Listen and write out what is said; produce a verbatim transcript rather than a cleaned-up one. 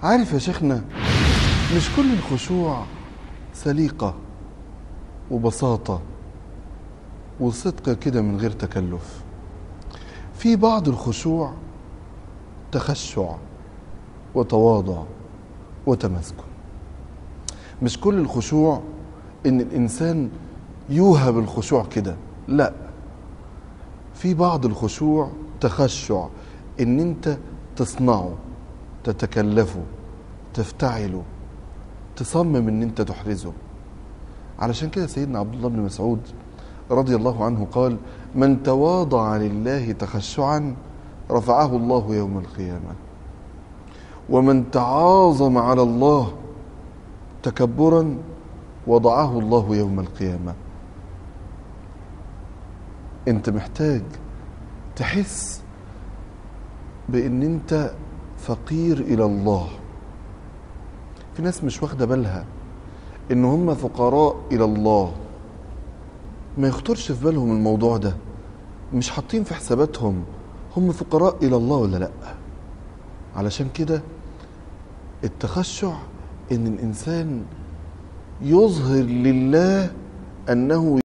عارف يا شيخنا، مش كل الخشوع سليقة وبساطة وصدق كده من غير تكلف. في بعض الخشوع تخشع وتواضع وتمسكن. مش كل الخشوع ان الانسان يوهب الخشوع كده، لا، في بعض الخشوع تخشع، ان انت تصنعه، تتكلفه، تفتعله، تصمم ان انت تحرزه. علشان كده سيدنا عبد الله بن مسعود رضي الله عنه قال: من تواضع لله تخشعا رفعه الله يوم القيامة، ومن تعاظم على الله تكبرا وضعه الله يوم القيامة. انت محتاج تحس بان انت فقير الى الله. في ناس مش واخده بالها ان هم فقراء الى الله، ما يخطرش في بالهم الموضوع ده، مش حاطين في حساباتهم هم فقراء الى الله ولا لا. علشان كده التخشع ان الانسان يظهر لله انه